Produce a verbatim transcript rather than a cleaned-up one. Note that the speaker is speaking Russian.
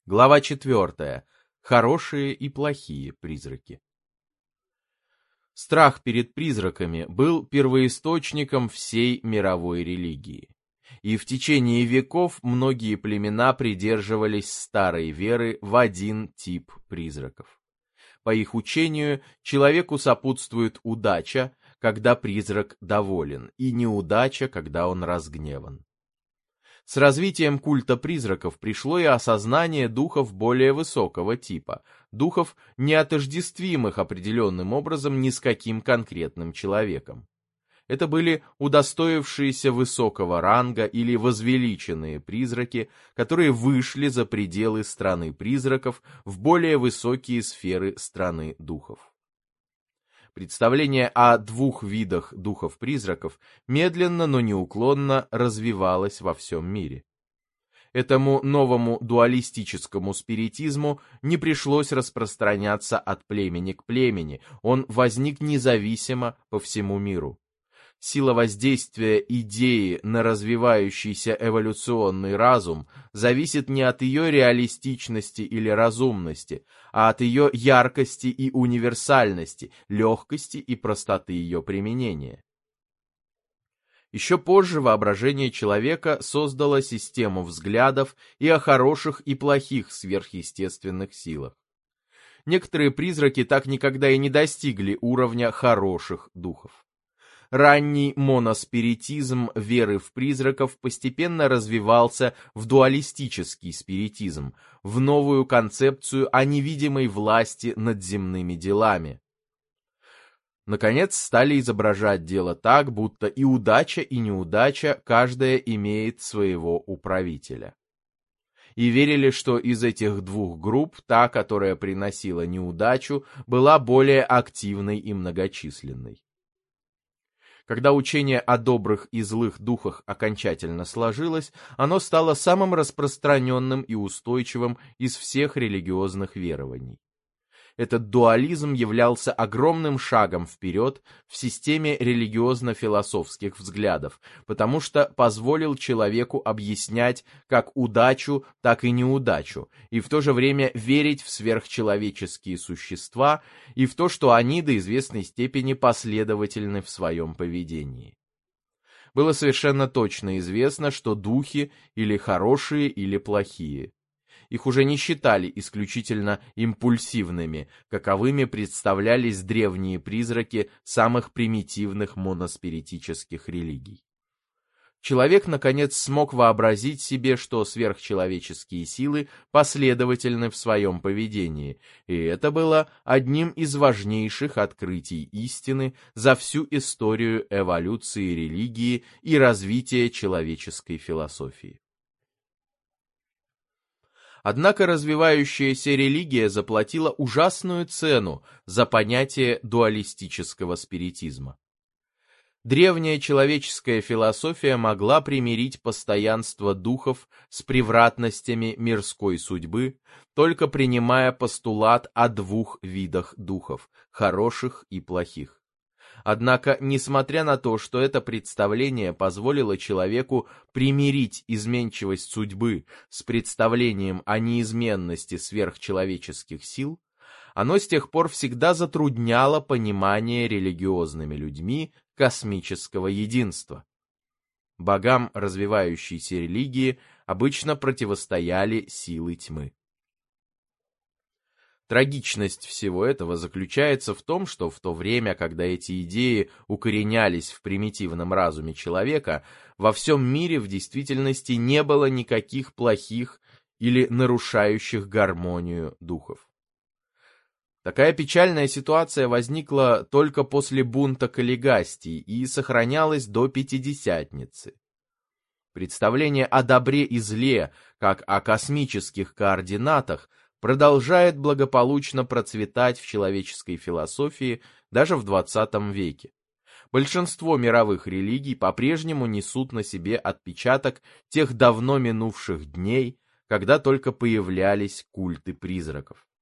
Глава четвертая. Хорошие и плохие призраки. Страх перед призраками был первоисточником всей мировой религии. И в течение веков многие племена придерживались старой веры в один тип призраков. По их учению, человеку сопутствует удача, когда призрак доволен, и неудача, когда он разгневан. С развитием культа призраков пришло и осознание духов более высокого типа, духов, не отождествимых определенным образом ни с каким конкретным человеком. Это были удостоившиеся высокого ранга или возвеличенные призраки, которые вышли за пределы страны призраков в более высокие сферы страны духов. Представление о двух видах духов-призраков медленно, но неуклонно развивалось во всем мире. Этому новому дуалистическому спиритизму не пришлось распространяться от племени к племени, он возник независимо по всему миру. Сила воздействия идеи на развивающийся эволюционный разум зависит не от ее реалистичности или разумности, а от ее яркости и универсальности, легкости и простоты ее применения. Еще позже воображение человека создало систему взглядов и о хороших и плохих сверхъестественных силах. Некоторые призраки так никогда и не достигли уровня хороших духов. Ранний моноспиритизм веры в призраков постепенно развивался в дуалистический спиритизм, в новую концепцию о невидимой власти над земными делами. Наконец, стали изображать дело так, будто и удача, и неудача, каждая имеет своего управителя. И верили, что из этих двух групп та, которая приносила неудачу, была более активной и многочисленной. Когда учение о добрых и злых духах окончательно сложилось, оно стало самым распространенным и устойчивым из всех религиозных верований. Этот дуализм являлся огромным шагом вперед в системе религиозно-философских взглядов, потому что позволил человеку объяснять как удачу, так и неудачу, и в то же время верить в сверхчеловеческие существа и в то, что они до известной степени последовательны в своем поведении. Было совершенно точно известно, что духи или хорошие, или плохие. Их уже не считали исключительно импульсивными, каковыми представлялись древние призраки самых примитивных моноспиритических религий. Человек, наконец, смог вообразить себе, что сверхчеловеческие силы последовательны в своем поведении, и это было одним из важнейших открытий истины за всю историю эволюции религии и развития человеческой философии. Однако развивающаяся религия заплатила ужасную цену за понятие дуалистического спиритизма. Древняя человеческая философия могла примирить постоянство духов с превратностями мирской судьбы, только принимая постулат о двух видах духов – хороших и плохих. Однако, несмотря на то, что это представление позволило человеку примирить изменчивость судьбы с представлением о неизменности сверхчеловеческих сил, оно с тех пор всегда затрудняло понимание религиозными людьми космического единства. Богам развивающейся религии обычно противостояли силы тьмы. Трагичность всего этого заключается в том, что в то время, когда эти идеи укоренялись в примитивном разуме человека, во всем мире в действительности не было никаких плохих или нарушающих гармонию духов. Такая печальная ситуация возникла только после бунта Каллигастии и сохранялась до Пятидесятницы. Представление о добре и зле, как о космических координатах, продолжает благополучно процветать в человеческой философии даже в двадцатом веке. Большинство мировых религий по-прежнему несут на себе отпечаток тех давно минувших дней, когда только появлялись культы призраков.